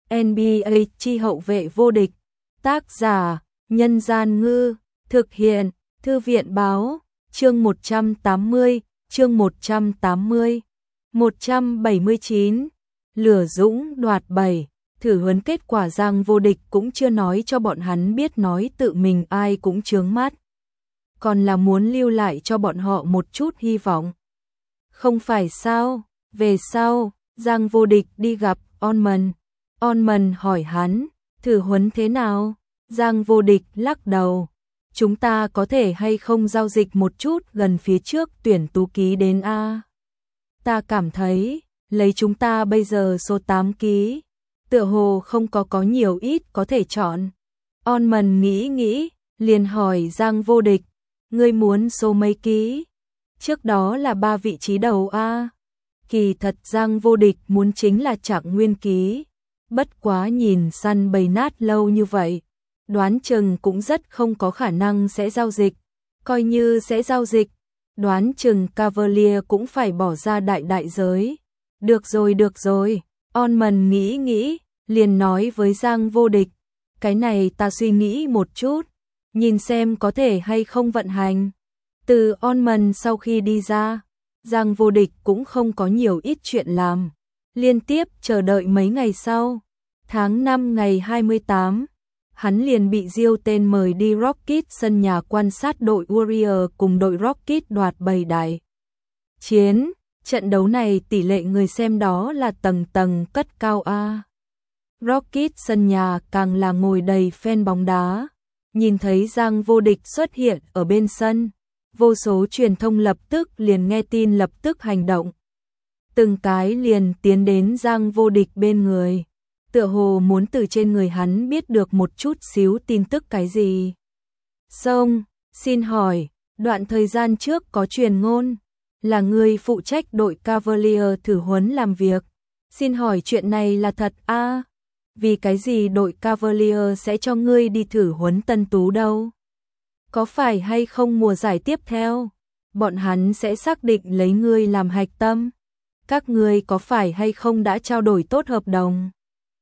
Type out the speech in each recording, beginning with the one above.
NBA chi hậu vệ vô địch. Tác giả: Nhân Gian Ngư. Thực hiện: Thư viện Báo. Chương 180, chương 180. 179. Lửa dũng đoạt 7. Thử huấn kết quả Giang vô địch cũng chưa nói cho bọn hắn biết, nói tự mình ai cũng chướng mắt. Còn là muốn lưu lại cho bọn họ một chút hy vọng. Không phải sao? Về sau, Giang vô địch đi gặp Onman. Onman hỏi hắn, thử huấn thế nào? Giang vô địch lắc đầu. Chúng ta có thể hay không giao dịch một chút gần phía trước tuyển tú ký đến A? Ta cảm thấy, lấy chúng ta bây giờ số 8 ký, tựa hồ không có nhiều ít có thể chọn. Onman nghĩ, liền hỏi Giang vô địch, ngươi muốn số mấy ký? Trước đó là 3 vị trí đầu A. Kỳ thật Giang vô địch muốn chính là Trạng Nguyên ký. Bất quá nhìn săn bầy nát lâu như vậy, đoán chừng cũng rất không có khả năng sẽ giao dịch. Coi như sẽ giao dịch, đoán chừng Cavalier cũng phải bỏ ra đại giới. Được rồi. Onman nghĩ, liền nói với Giang vô địch, cái này ta suy nghĩ một chút, nhìn xem có thể hay không vận hành. Từ Onman sau khi đi ra, Giang vô địch cũng không có nhiều ít chuyện làm. Liên tiếp chờ đợi mấy ngày sau, tháng 5 ngày 28, hắn liền bị Diêu tên mời đi Rocket sân nhà quan sát đội Warrior cùng đội Rocket đoạt 7 đại chiến. Trận đấu này tỷ lệ người xem đó là tầng cất cao A. Rocket sân nhà càng là ngồi đầy fan bóng đá. Nhìn thấy Giang vô địch xuất hiện ở bên sân, vô số truyền thông lập tức liền nghe tin lập tức hành động. Từng cái liền tiến đến Giang vô địch bên người, tựa hồ muốn từ trên người hắn biết được một chút xíu tin tức cái gì. Xong, xin hỏi, đoạn thời gian trước có truyền ngôn là người phụ trách đội Cavalier thử huấn làm việc. Xin hỏi chuyện này là thật a? Vì cái gì đội Cavalier sẽ cho ngươi đi thử huấn tân tú đâu? Có phải hay không mùa giải tiếp theo, bọn hắn sẽ xác định lấy ngươi làm hạch tâm? Các ngươi có phải hay không đã trao đổi tốt hợp đồng?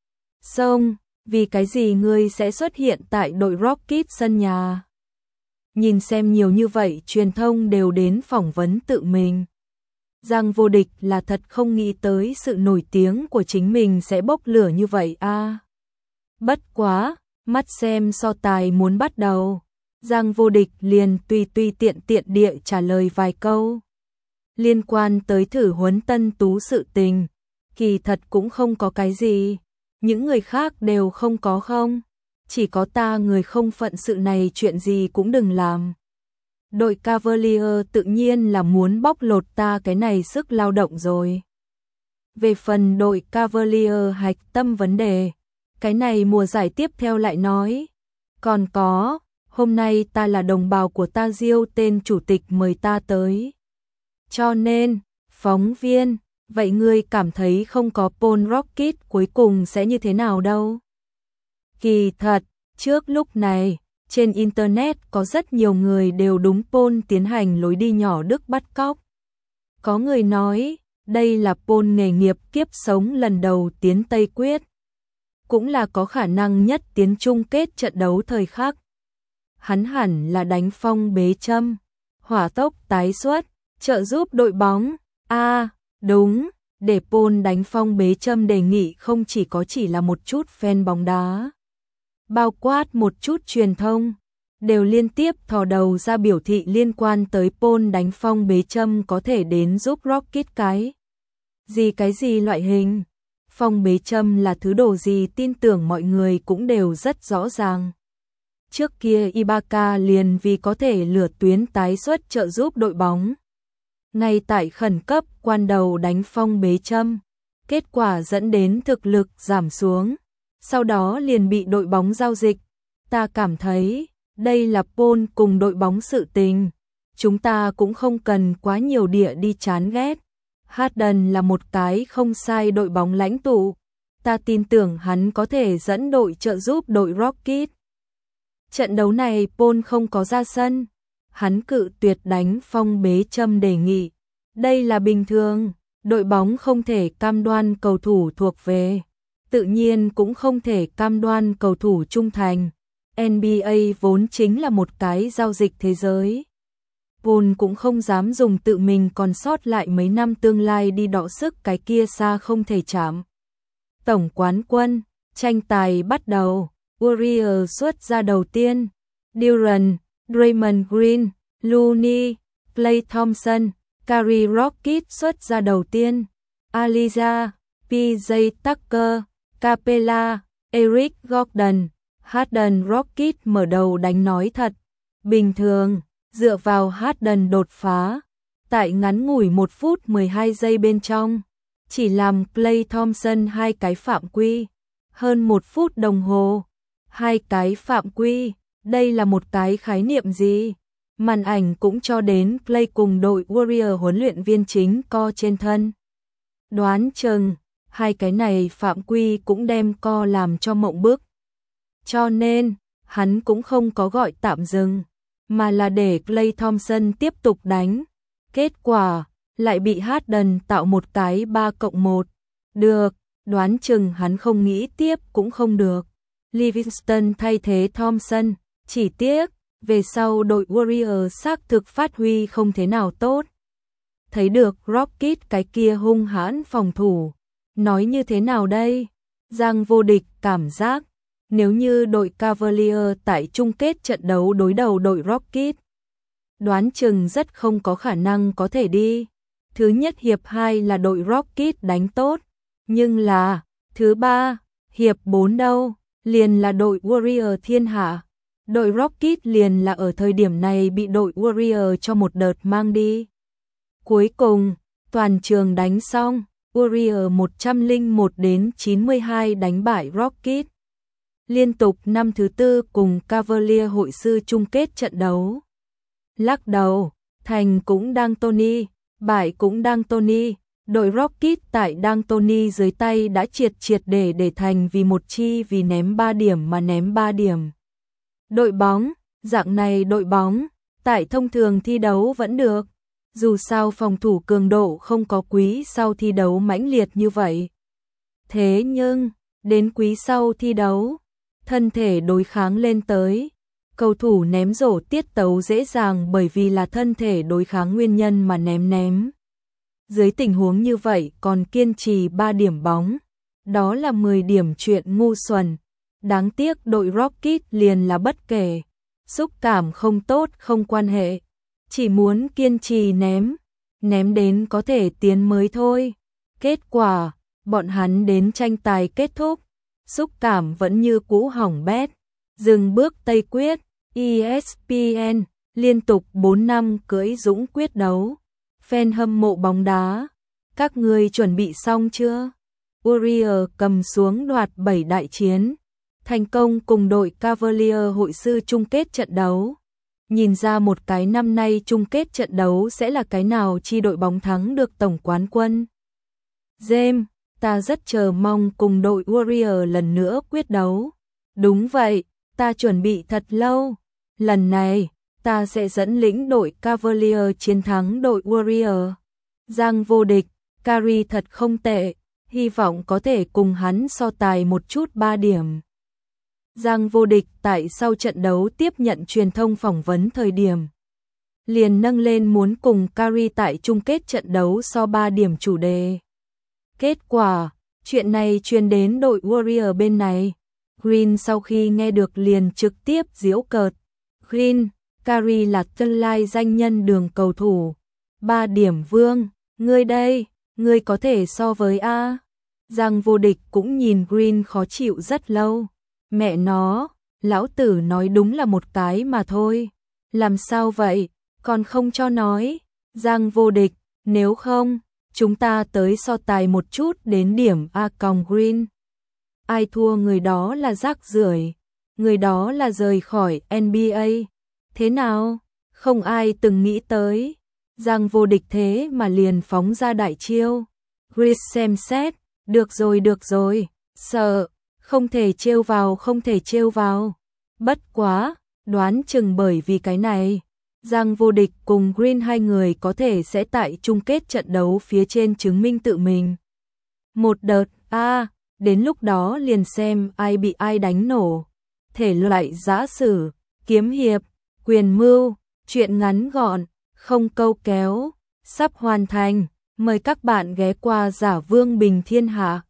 Xong, vì cái gì ngươi sẽ xuất hiện tại đội Rocket sân nhà? Nhìn xem nhiều như vậy truyền thông đều đến phỏng vấn tự mình. Giang vô địch là thật không nghĩ tới sự nổi tiếng của chính mình sẽ bốc lửa như vậy a. Bất quá, mắt xem so tài muốn bắt đầu, Giang vô địch liền tùy tiện địa trả lời vài câu. Liên quan tới thử huấn tân tú sự tình, kỳ thật cũng không có cái gì, những người khác đều không có không, chỉ có ta người không phận sự này chuyện gì cũng đừng làm. Đội Cavalier tự nhiên là muốn bóc lột ta cái này sức lao động rồi. Về phần đội Cavalier hạch tâm vấn đề, cái này mùa giải tiếp theo lại nói. Còn có, hôm nay ta là đồng bào của ta Diêu tên chủ tịch mời ta tới. Cho nên, phóng viên, vậy ngươi cảm thấy không có Paul Rocket cuối cùng sẽ như thế nào đâu? Kỳ thật, trước lúc này, trên Internet có rất nhiều người đều đúng Paul tiến hành lối đi nhỏ Đức bắt cóc. Có người nói, đây là Paul nghề nghiệp kiếp sống lần đầu tiến Tây Quyết. Cũng là có khả năng nhất tiến chung kết trận đấu thời khắc. Hắn hẳn là đánh phong bế châm, hỏa tốc tái xuất, trợ giúp đội bóng. Đúng, để Paul đánh phong bế châm đề nghị không chỉ là một chút fan bóng đá. Bao quát một chút truyền thông, đều liên tiếp thò đầu ra biểu thị liên quan tới Paul đánh phong bế châm có thể đến giúp Rocket cái gì loại hình. Phong bế châm là thứ đồ gì tin tưởng mọi người cũng đều rất rõ ràng. Trước kia Ibaka liền vì có thể lửa tuyến tái xuất trợ giúp đội bóng. Ngay tại khẩn cấp quan đầu đánh phong bế châm, kết quả dẫn đến thực lực giảm xuống. Sau đó liền bị đội bóng giao dịch. Ta cảm thấy, đây là Paul cùng đội bóng sự tình. Chúng ta cũng không cần quá nhiều địa đi chán ghét. Harden là một cái không sai đội bóng lãnh tụ. Ta tin tưởng hắn có thể dẫn đội trợ giúp đội Rocket. Trận đấu này Paul không có ra sân. Hắn cự tuyệt đánh phong bế châm đề nghị. Đây là bình thường. Đội bóng không thể cam đoan cầu thủ thuộc về tự nhiên cũng không thể cam đoan cầu thủ trung thành. NBA vốn chính là một cái giao dịch thế giới. Paul cũng không dám dùng tự mình còn sót lại mấy năm tương lai đi đọ sức cái kia xa không thể chạm. Tổng quán quân, tranh tài bắt đầu, Warriors xuất ra đầu tiên. Durant, Draymond Green, Looney, Klay Thompson, Curry Rockets xuất ra đầu tiên. Elijah, PJ Tucker, Capella, Eric Gordon, Harden Rockets mở đầu đánh nói thật. Bình thường, dựa vào Harden đột phá. Tại ngắn ngủi 1 phút 12 giây bên trong, chỉ làm Klay Thompson 2 cái phạm quy. Hơn 1 phút đồng hồ, 2 cái phạm quy. Đây là một cái khái niệm gì? Màn ảnh cũng cho đến Klay cùng đội Warrior huấn luyện viên chính co trên thân. Đoán chừng, 2 cái này phạm quy cũng đem co làm cho mộng bức. Cho nên, hắn cũng không có gọi tạm dừng, mà là để Klay Thompson tiếp tục đánh. Kết quả, lại bị Harden tạo một cái 3+1. Được, đoán chừng hắn không nghĩ tiếp cũng không được. Livingston thay thế Thompson, chỉ tiếc, về sau đội Warriors xác thực phát huy không thế nào tốt. Thấy được Rockets cái kia hung hãn phòng thủ. Nói như thế nào đây? Giang vô địch cảm giác, nếu như đội Cavaliers tại chung kết trận đấu đối đầu đội Rockets, đoán chừng rất không có khả năng có thể đi. Thứ nhất hiệp 2 là đội Rockets đánh tốt, nhưng là, thứ 3, hiệp 4 đâu, liền là đội Warriors thiên hạ. Đội Rockets liền là ở thời điểm này bị đội Warriors cho một đợt mang đi. Cuối cùng, toàn trường đánh xong, Warriors 101-92 đánh bại Rockets. Liên tục năm thứ 4 cùng Cavaliers hội sư chung kết trận đấu. Lắc đầu, thành cũng đang Tony, bại cũng đang Tony. Đội Rockets tại đang Tony dưới tay đã triệt để thành vì một chi vì ném 3 điểm mà ném 3 điểm. Đội bóng, dạng này đội bóng, tại thông thường thi đấu vẫn được. Dù sao phòng thủ cường độ không có quý sau thi đấu mãnh liệt như vậy. Thế nhưng, đến quý sau thi đấu, thân thể đối kháng lên tới. Cầu thủ ném rổ tiết tấu dễ dàng bởi vì là thân thể đối kháng nguyên nhân mà ném. Dưới tình huống như vậy còn kiên trì 3 điểm bóng. Đó là 10 điểm chuyện ngu xuẩn. Đáng tiếc đội Rockets liền là bất kể. Xúc cảm không tốt không quan hệ. Chỉ muốn kiên trì ném đến có thể tiến mới thôi. Kết quả, bọn hắn đến tranh tài kết thúc. Xúc cảm vẫn như cũ hỏng bét. Dừng bước Tây Quyết, ESPN, liên tục 4 năm cưỡi dũng quyết đấu. Fan hâm mộ bóng đá, các người chuẩn bị xong chưa? Warriors cầm xuống đoạt 7 đại chiến, thành công cùng đội Cavaliers hội sư chung kết trận đấu. Nhìn ra một cái năm nay chung kết trận đấu sẽ là cái nào chi đội bóng thắng được tổng quán quân. James, ta rất chờ mong cùng đội Warriors lần nữa quyết đấu. Đúng vậy, ta chuẩn bị thật lâu. Lần này, ta sẽ dẫn lĩnh đội Cavaliers chiến thắng đội Warriors. Giang vô địch, Curry thật không tệ, hy vọng có thể cùng hắn so tài một chút 3 điểm. Giang vô địch tại sau trận đấu tiếp nhận truyền thông phỏng vấn thời điểm. Liền nâng lên muốn cùng Curry tại chung kết trận đấu so 3 điểm chủ đề. Kết quả, chuyện này truyền đến đội Warriors bên này. Green sau khi nghe được liền trực tiếp giễu cợt. Green, Curry là tương lai danh nhân đường cầu thủ. 3 điểm vương, ngươi đây, ngươi có thể so với A. Giang vô địch cũng nhìn Green khó chịu rất lâu. Mẹ nó, lão tử nói đúng là một cái mà thôi. Làm sao vậy, còn không cho nói. Giang vô địch, nếu không, chúng ta tới so tài một chút đến điểm A còng Green. Ai thua người đó là rác rưởi, người đó là rời khỏi NBA. Thế nào? Không ai từng nghĩ tới. Giang vô địch thế mà liền phóng ra đại chiêu. Chris xem xét, được rồi, sợ, không thể trêu vào. Bất quá, đoán chừng bởi vì cái này, Giang vô địch cùng Green hai người có thể sẽ tại chung kết trận đấu phía trên chứng minh tự mình. Một đợt, đến lúc đó liền xem ai bị ai đánh nổ. Thể loại giã sử, kiếm hiệp, quyền mưu, truyện ngắn gọn, không câu kéo, sắp hoàn thành. Mời các bạn ghé qua Giả Vương Bình Thiên Hạ.